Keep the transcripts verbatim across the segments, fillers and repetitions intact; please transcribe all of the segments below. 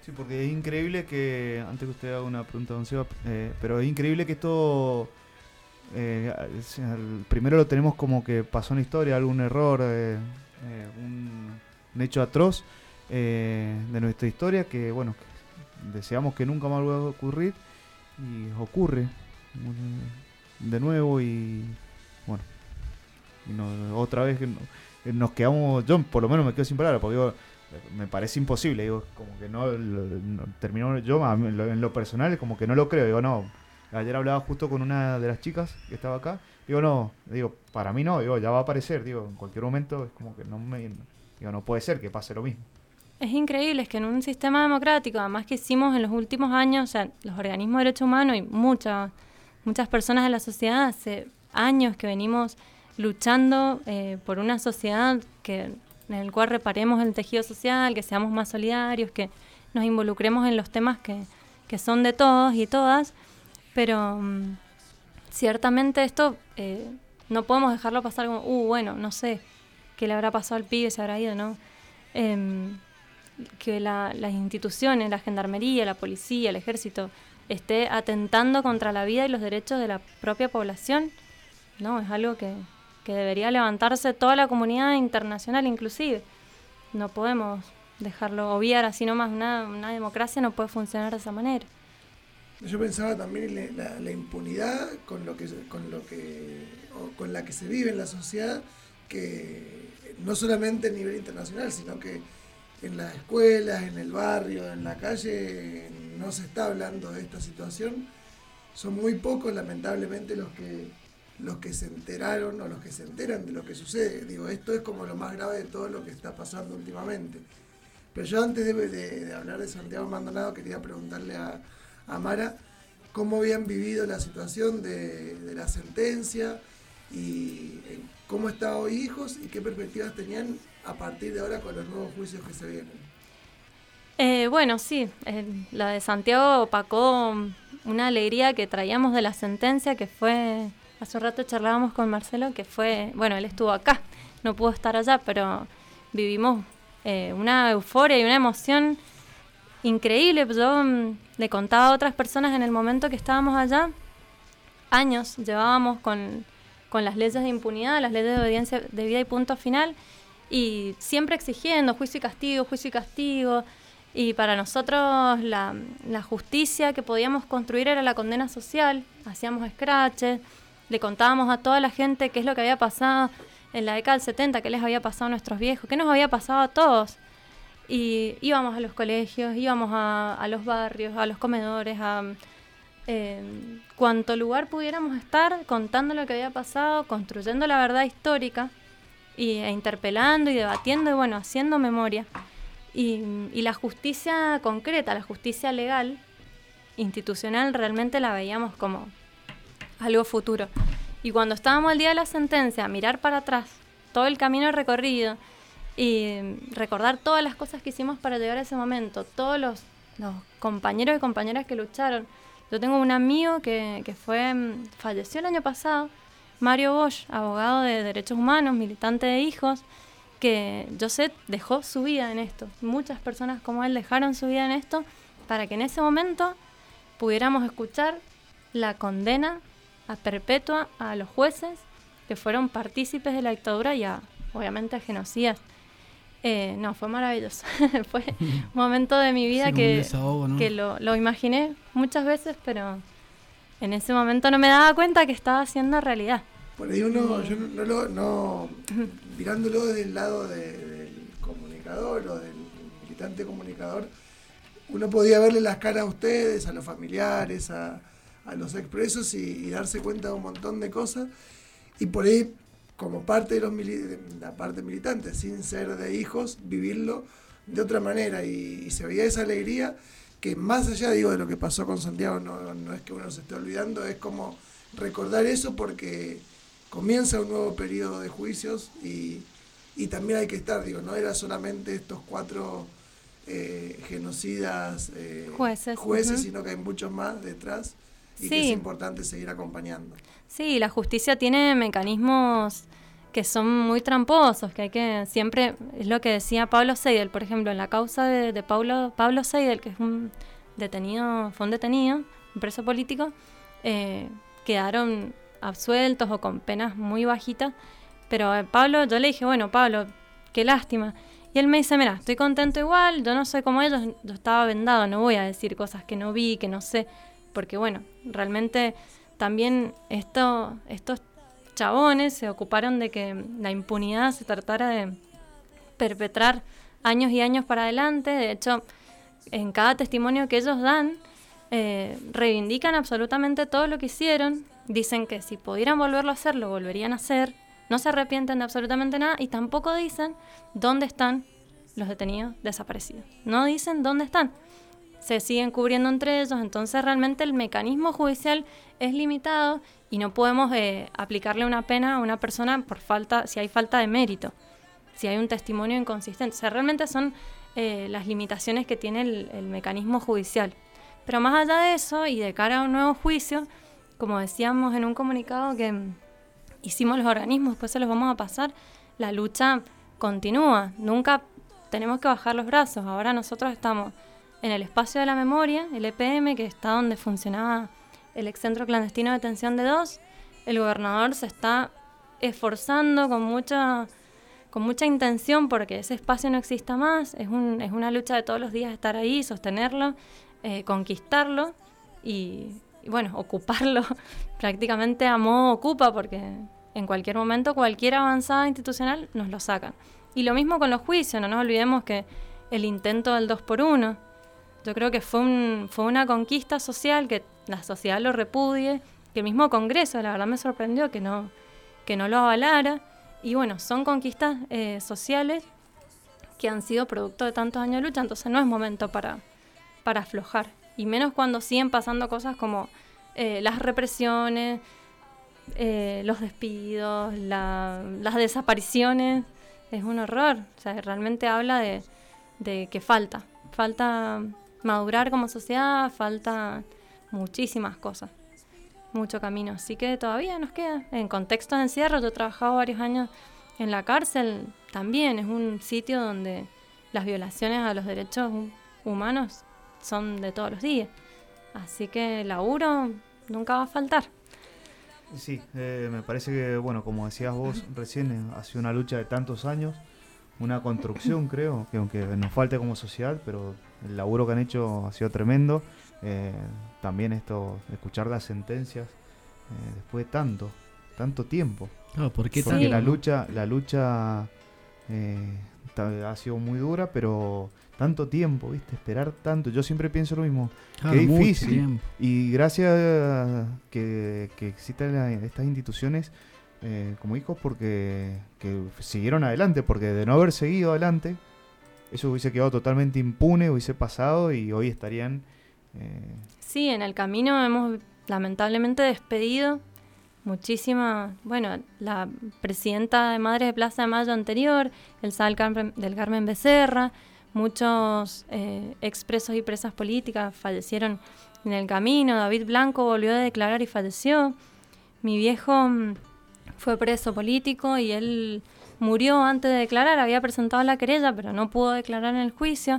Sí, porque es increíble que, antes que usted haga una pregunta, don Seba, eh, pero es increíble que esto, eh, el, primero lo tenemos como que pasó en la historia, algún error, eh, eh, un, un hecho atroz eh, de nuestra historia que, bueno, que deseamos que nunca más vuelva a ocurrir y ocurre de nuevo y, bueno, y no, otra vez que no, nos quedamos, yo por lo menos me quedo sin palabras, porque digo, me parece imposible, digo, como que no, no terminó, yo a mí, en lo personal como que no lo creo, digo, no, ayer hablaba justo con una de las chicas que estaba acá, digo, no, digo, para mí no, digo, ya va a aparecer, digo, en cualquier momento es como que no me, digo, no puede ser que pase lo mismo. Es increíble, es que en un sistema democrático, además que hicimos en los últimos años, o sea, los organismos de derechos humanos y muchas, muchas personas de la sociedad, hace años que venimos luchando eh, por una sociedad que en el cual reparemos el tejido social, que seamos más solidarios, que nos involucremos en los temas que, que son de todos y todas, pero um, ciertamente esto eh, no podemos dejarlo pasar como, uh, bueno, no sé, qué le habrá pasado al pibe, se habrá ido, ¿no? Eh, que la, las instituciones, la gendarmería, la policía, el ejército, esté atentando contra la vida y los derechos de la propia población, no, es algo que... que debería levantarse toda la comunidad internacional inclusive. No podemos dejarlo obviar así nomás, una, una democracia no puede funcionar de esa manera. Yo pensaba también en la, la impunidad con lo que con lo que o con la que se vive en la sociedad, que no solamente a nivel internacional, sino que en las escuelas, en el barrio, en la calle, no se está hablando de esta situación. Son muy pocos, lamentablemente, los que los que se enteraron o los que se enteran de lo que sucede. Digo, esto es como lo más grave de todo lo que está pasando últimamente. Pero yo antes de, de, de hablar de Santiago Maldonado quería preguntarle a, a Mara cómo habían vivido la situación de, de la sentencia y cómo estaban hoy hijos y qué perspectivas tenían a partir de ahora con los nuevos juicios que se vienen. Eh, bueno, sí, eh, la de Santiago opacó una alegría que traíamos de la sentencia, que fue... Hace un rato charlábamos con Marcelo, que fue, bueno, él estuvo acá, no pudo estar allá, pero vivimos eh, una euforia y una emoción increíble. Yo mm, le contaba a otras personas en el momento que estábamos allá, años llevábamos con, con las leyes de impunidad, las leyes de obediencia debida y punto final, y siempre exigiendo juicio y castigo, juicio y castigo, y para nosotros la, la justicia que podíamos construir era la condena social, hacíamos scratches, le contábamos a toda la gente qué es lo que había pasado en la década del setenta, qué les había pasado a nuestros viejos, qué nos había pasado a todos. Y íbamos a los colegios, íbamos a, a los barrios, a los comedores, a eh, cuanto lugar pudiéramos estar contando lo que había pasado, construyendo la verdad histórica y, e interpelando y debatiendo y bueno, haciendo memoria. Y, y la justicia concreta, la justicia legal, institucional, realmente la veíamos como... algo futuro. Y cuando estábamos el día de la sentencia, mirar para atrás todo el camino recorrido y recordar todas las cosas que hicimos para llegar a ese momento, todos los, los compañeros y compañeras que lucharon. Yo tengo un amigo que, que fue falleció el año pasado, Mario Bosch, abogado de derechos humanos, militante de hijos, que yo sé dejó su vida en esto. Muchas personas como él dejaron su vida en esto para que en ese momento pudiéramos escuchar la condena a perpetua a los jueces que fueron partícipes de la dictadura y a, obviamente a genocidas. Eh, no, fue maravilloso. Fue un momento de mi vida sí, que, desahogo, ¿no? que lo, lo imaginé muchas veces, pero en ese momento no me daba cuenta que estaba haciendo realidad. Por ahí uno, yo no, no, lo, no mirándolo desde el lado de, del comunicador o del militante comunicador, uno podía verle las caras a ustedes, a los familiares, a a los expresos y, y darse cuenta de un montón de cosas y por ahí como parte de los mili- de la parte militante sin ser de hijos vivirlo de otra manera y, y se veía esa alegría que más allá digo de lo que pasó con Santiago no, no es que uno se esté olvidando, es como recordar eso porque comienza un nuevo periodo de juicios y, y también hay que estar, digo, no era solamente estos cuatro eh, genocidas eh, jueces, jueces uh-huh. sino que hay muchos más detrás y sí. que es importante seguir acompañando. Sí, la justicia tiene mecanismos que son muy tramposos, que hay que siempre, es lo que decía Pablo Seidel, por ejemplo, en la causa de, de Pablo, Pablo Seidel, que es un detenido, fue un detenido, un preso político, eh, quedaron absueltos o con penas muy bajitas, pero a Pablo, yo le dije, bueno, Pablo, qué lástima, y él me dice, mira, estoy contento igual, yo no soy como ellos, yo estaba vendado, no voy a decir cosas que no vi, que no sé, porque bueno, realmente también esto, estos chabones se ocuparon de que la impunidad se tratara de perpetrar años y años para adelante. De hecho, en cada testimonio que ellos dan, eh, reivindican absolutamente todo lo que hicieron. Dicen que si pudieran volverlo a hacer, lo volverían a hacer. No se arrepienten de absolutamente nada y tampoco dicen dónde están los detenidos desaparecidos. No dicen dónde están. Se siguen cubriendo entre ellos, entonces realmente el mecanismo judicial es limitado y no podemos eh, aplicarle una pena a una persona por falta, si hay falta de mérito, si hay un testimonio inconsistente. O sea, realmente son eh, las limitaciones que tiene el, el mecanismo judicial. Pero más allá de eso, y de cara a un nuevo juicio, como decíamos en un comunicado que hicimos los organismos, después se los vamos a pasar, la lucha continúa. Nunca tenemos que bajar los brazos. Ahora nosotros estamos en el espacio de la memoria, el E P M, que está donde funcionaba el ex centro clandestino de detención de dos. El gobernador se está esforzando con mucha, con mucha intención porque ese espacio no exista más. Es, un, es una lucha de todos los días estar ahí, sostenerlo, eh, conquistarlo y, y, bueno, ocuparlo prácticamente a modo ocupa, porque en cualquier momento cualquier avanzada institucional nos lo sacan. Y lo mismo con los juicios, no nos olvidemos que el intento del dos por uno, yo creo que fue, un, fue una conquista social, que la sociedad lo repudie, que el mismo Congreso, la verdad me sorprendió que no, que no lo avalara. Y bueno, son conquistas eh, sociales que han sido producto de tantos años de lucha, entonces no es momento para, para aflojar. Y menos cuando siguen pasando cosas como eh, las represiones, eh, los despidos, la, las desapariciones. Es un horror. O sea, realmente habla de, de que falta, falta madurar como sociedad, falta muchísimas cosas, mucho camino, así que todavía nos queda. En contextos de encierro, yo he trabajado varios años en la cárcel, también es un sitio donde las violaciones a los derechos humanos son de todos los días, así que el laburo nunca va a faltar. Sí, eh, me parece que, bueno, como decías vos recién, eh, ha sido una lucha de tantos años, una construcción creo, que aunque nos falte como sociedad, pero el laburo que han hecho ha sido tremendo. Eh, también esto, escuchar las sentencias eh, después de tanto, tanto tiempo. No, ¿por qué Porque tanto? la lucha, la lucha eh, ta- ha sido muy dura, pero tanto tiempo, ¿viste? Esperar tanto. Yo siempre pienso lo mismo. Claro, Qué mucho difícil. tiempo. Y gracias a que, que existan la- estas instituciones eh, como hijos, porque que siguieron adelante, porque de no haber seguido adelante, eso hubiese quedado totalmente impune, hubiese pasado y hoy estarían... Eh, Sí, en el camino hemos lamentablemente despedido muchísimas, bueno, la presidenta de Madres de Plaza de Mayo anterior, Elsa del Carmen, del Carmen Becerra, muchos eh, expresos y presas políticas fallecieron en el camino. David Blanco volvió a declarar y falleció. Mi viejo mm, fue preso político y él murió antes de declarar, había presentado la querella, pero no pudo declarar en el juicio.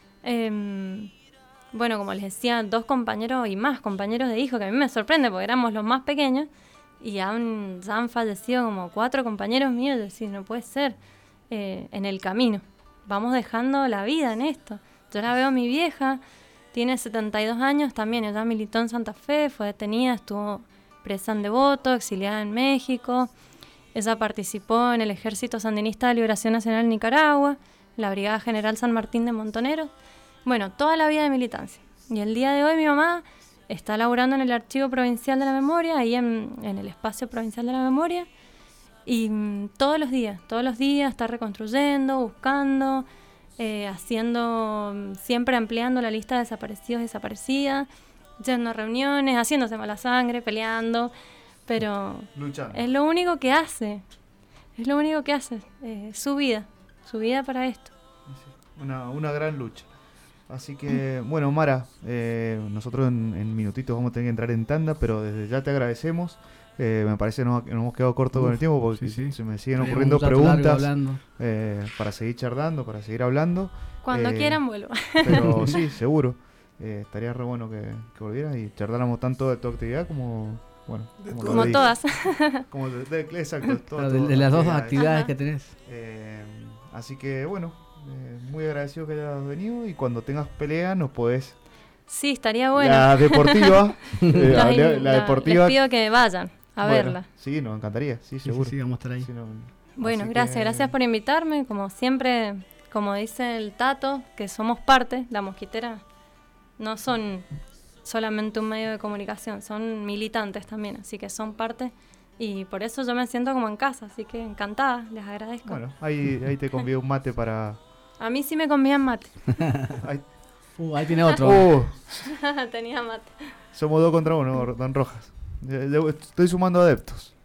Eh, bueno, como les decía, dos compañeros y más compañeros de hijo, que a mí me sorprende porque éramos los más pequeños, y han, ya han fallecido como cuatro compañeros míos. Yo decía, no puede ser, eh, en el camino. Vamos dejando la vida en esto. Yo la veo a mi vieja, tiene setenta y dos años también, ella militó en Santa Fe, fue detenida, estuvo presa en Devoto, exiliada en México. Ella participó en el Ejército Sandinista de Liberación Nacional en Nicaragua, la Brigada General San Martín de Montoneros. Bueno, toda la vida de militancia. Y el día de hoy mi mamá está laburando en el Archivo Provincial de la Memoria, ahí en, en el Espacio Provincial de la Memoria. Y mm, todos los días, todos los días está reconstruyendo, buscando, eh, haciendo, siempre ampliando la lista de desaparecidos y desaparecidas, yendo a reuniones, haciéndose mala sangre, peleando, pero luchando. Es lo único que hace, es lo único que hace, eh, su vida, su vida para esto. Una, una gran lucha. Así que, bueno, Mara, eh, nosotros en, en minutitos vamos a tener que entrar en tanda, pero desde ya te agradecemos Eh, me parece que nos, nos hemos quedado cortos con el tiempo porque sí, sí. se me siguen Tenemos ocurriendo un rato largo preguntas hablando. eh, para seguir charlando, para seguir hablando. Cuando Eh, quieran vuelvo. Pero sí, seguro. Eh, estaría re bueno que, que volvieras y charláramos tanto de tu actividad como, bueno, De como, todo. lo Como dije. todas. Como de, de- exacto, todo- Claro, de, todo de las dos actividades. actividades Ajá. que tenés. Eh, así que bueno, eh, muy agradecido que hayas venido y cuando tengas pelea nos podés... Sí, estaría bueno. La deportiva, eh, Los la, in- la la- deportiva... Les pido que vayan a bueno, verla. Sí, nos encantaría, sí, Sí, sí, seguro. sí, vamos a estar ahí. Sí, no- Bueno, así gracias, que- gracias por invitarme. Como siempre, como dice el Tato, que somos parte, la Mosquitera no son solamente un medio de comunicación, son militantes también, así que son parte y por eso yo me siento como en casa, así que encantada, les agradezco. Bueno, ahí, ahí te convido un mate para... A mí sí me convían mate, Ahí- Uh, ahí tiene otro. Oh, tenía mate. somos dos contra uno, Don Rojas. Eh, de- Estoy sumando adeptos.